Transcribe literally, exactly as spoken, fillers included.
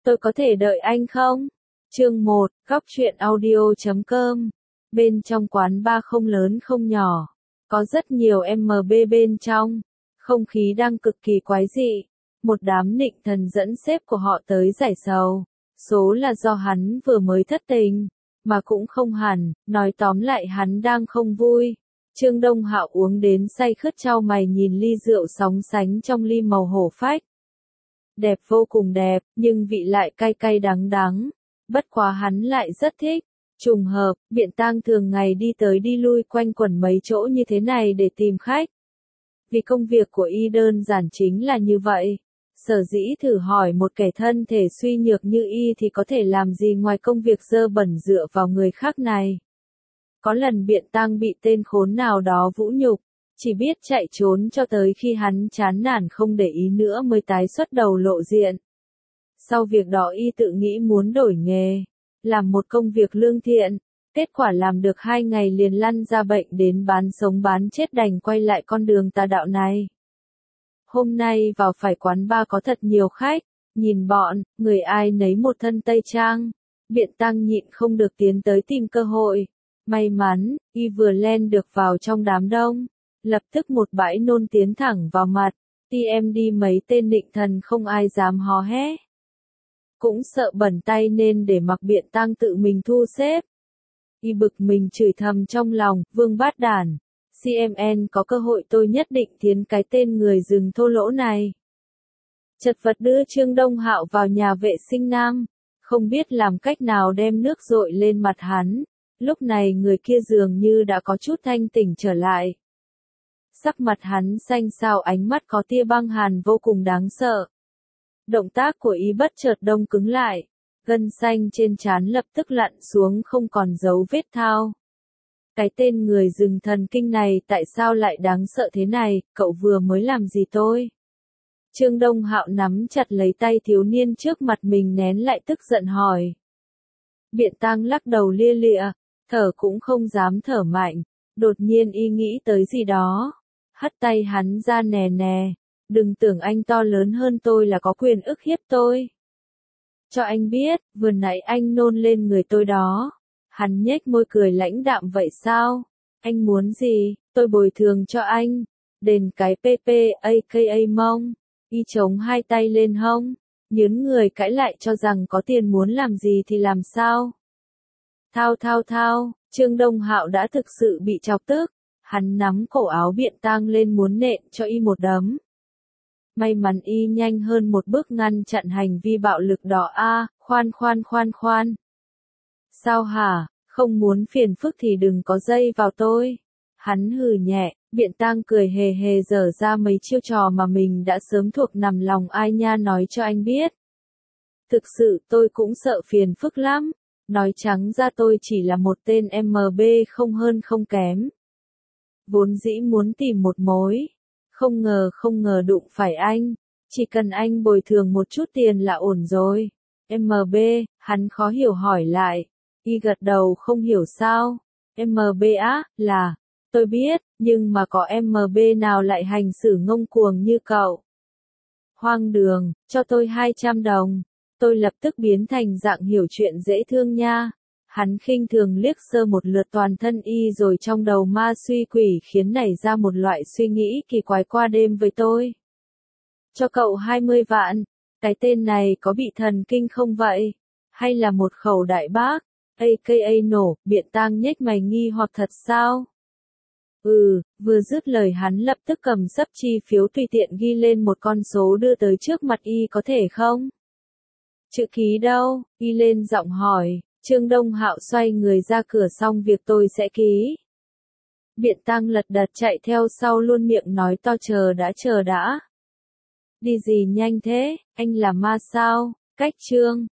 tôi có thể đợi anh không? Chương một, góc truyện audio chấm com. Bên trong quán bar không lớn không nhỏ, có rất nhiều em bê bên trong, không khí đang cực kỳ quái dị. Một đám nịnh thần dẫn sếp của họ tới giải sầu, số là do hắn vừa mới thất tình, mà cũng không hẳn, nói tóm lại hắn đang không vui. Trương Đông Hạo uống đến say khướt chau mày nhìn ly rượu sóng sánh trong ly màu hổ phách. Đẹp vô cùng đẹp, nhưng vị lại cay cay đắng đắng. Bất quá hắn lại rất thích. Trùng hợp, Biện Tang thường ngày đi tới đi lui quanh quẩn mấy chỗ như thế này để tìm khách. Vì công việc của y đơn giản chính là như vậy. Sở dĩ thử hỏi một kẻ thân thể suy nhược như y thì có thể làm gì ngoài công việc dơ bẩn dựa vào người khác này. Có lần Biện Tang bị tên khốn nào đó vũ nhục, chỉ biết chạy trốn cho tới khi hắn chán nản không để ý nữa mới tái xuất đầu lộ diện. Sau việc đó y tự nghĩ muốn đổi nghề, làm một công việc lương thiện, kết quả làm được hai ngày liền lăn ra bệnh đến bán sống bán chết đành quay lại con đường tà đạo này. Hôm nay vào phải quán bar có thật nhiều khách, nhìn bọn, người ai nấy một thân tây trang, Biện Tang nhịn không được tiến tới tìm cơ hội. May mắn, y vừa len được vào trong đám đông, lập tức một bãi nôn tiến thẳng vào mặt, ti em đi mấy tên nịnh thần không ai dám hò hé. Cũng sợ bẩn tay nên để mặc Biện Tang tự mình thu xếp. Y bực mình chửi thầm trong lòng, vương bát đản, xê em en có cơ hội tôi nhất định thiến cái tên người rừng thô lỗ này. Chật vật đưa Trương Đông Hạo vào nhà vệ sinh nam, không biết làm cách nào đem nước dội lên mặt hắn. Lúc này người kia dường như đã có chút thanh tỉnh trở lại. Sắc mặt hắn xanh xao, ánh mắt có tia băng hàn vô cùng đáng sợ. Động tác của y bất chợt đông cứng lại, gân xanh trên trán lập tức lặn xuống không còn dấu vết thao. Cái tên người rừng thần kinh này tại sao lại đáng sợ thế này, cậu vừa mới làm gì tôi? Trương Đông Hạo nắm chặt lấy tay thiếu niên trước mặt mình nén lại tức giận hỏi. Biện Tang lắc đầu lia lịa, thở cũng không dám thở mạnh, đột nhiên y nghĩ tới gì đó, hất tay hắn ra nè nè, đừng tưởng anh to lớn hơn tôi là có quyền ức hiếp tôi. Cho anh biết, vừa nãy anh nôn lên người tôi đó. Hắn nhếch môi cười lãnh đạm vậy sao? Anh muốn gì, tôi bồi thường cho anh. Đền cái pê pê a ca mông, y chống hai tay lên hông, nhớn người cãi lại cho rằng có tiền muốn làm gì thì làm sao. Thao thao thao, Trương Đông Hạo đã thực sự bị chọc tức, hắn nắm cổ áo Biện Tang lên muốn nện cho y một đấm. May mắn y nhanh hơn một bước ngăn chặn hành vi bạo lực đó. A, à, khoan khoan khoan khoan. Sao hả, không muốn phiền phức thì đừng có dây vào tôi. Hắn hừ nhẹ, Biện Tang cười hề hề dở ra mấy chiêu trò mà mình đã sớm thuộc nằm lòng ai nha, nói cho anh biết. Thực sự tôi cũng sợ phiền phức lắm. Nói trắng ra tôi chỉ là một tên em bê không hơn không kém. Vốn dĩ muốn tìm một mối. Không ngờ không ngờ đụng phải anh. Chỉ cần anh bồi thường một chút tiền là ổn rồi. em bê, hắn khó hiểu hỏi lại. Y gật đầu không hiểu sao. em bê á, là, tôi biết, nhưng mà có em bê nào lại hành xử ngông cuồng như cậu. Hoang đường, cho tôi hai trăm đồng. Tôi lập tức biến thành dạng hiểu chuyện dễ thương nha. Hắn khinh thường liếc sơ một lượt toàn thân y rồi trong đầu ma suy quỷ khiến nảy ra một loại suy nghĩ kỳ quái qua đêm với tôi. Cho cậu hai mươi vạn, cái tên này có bị thần kinh không vậy? Hay là một khẩu đại bác? a ca nổ, Biện Tang nhếch mày nghi hoặc thật sao? Ừ, vừa dứt lời hắn lập tức cầm sấp chi phiếu tùy tiện ghi lên một con số đưa tới trước mặt y, có thể không? Chữ ký đâu? Y lên giọng hỏi. Trương Đông Hạo xoay người ra cửa, xong việc tôi sẽ ký. Biện Tang lật đật chạy theo sau luôn miệng nói to chờ đã chờ đã. Đi gì nhanh thế, anh là ma sao? Cách Trương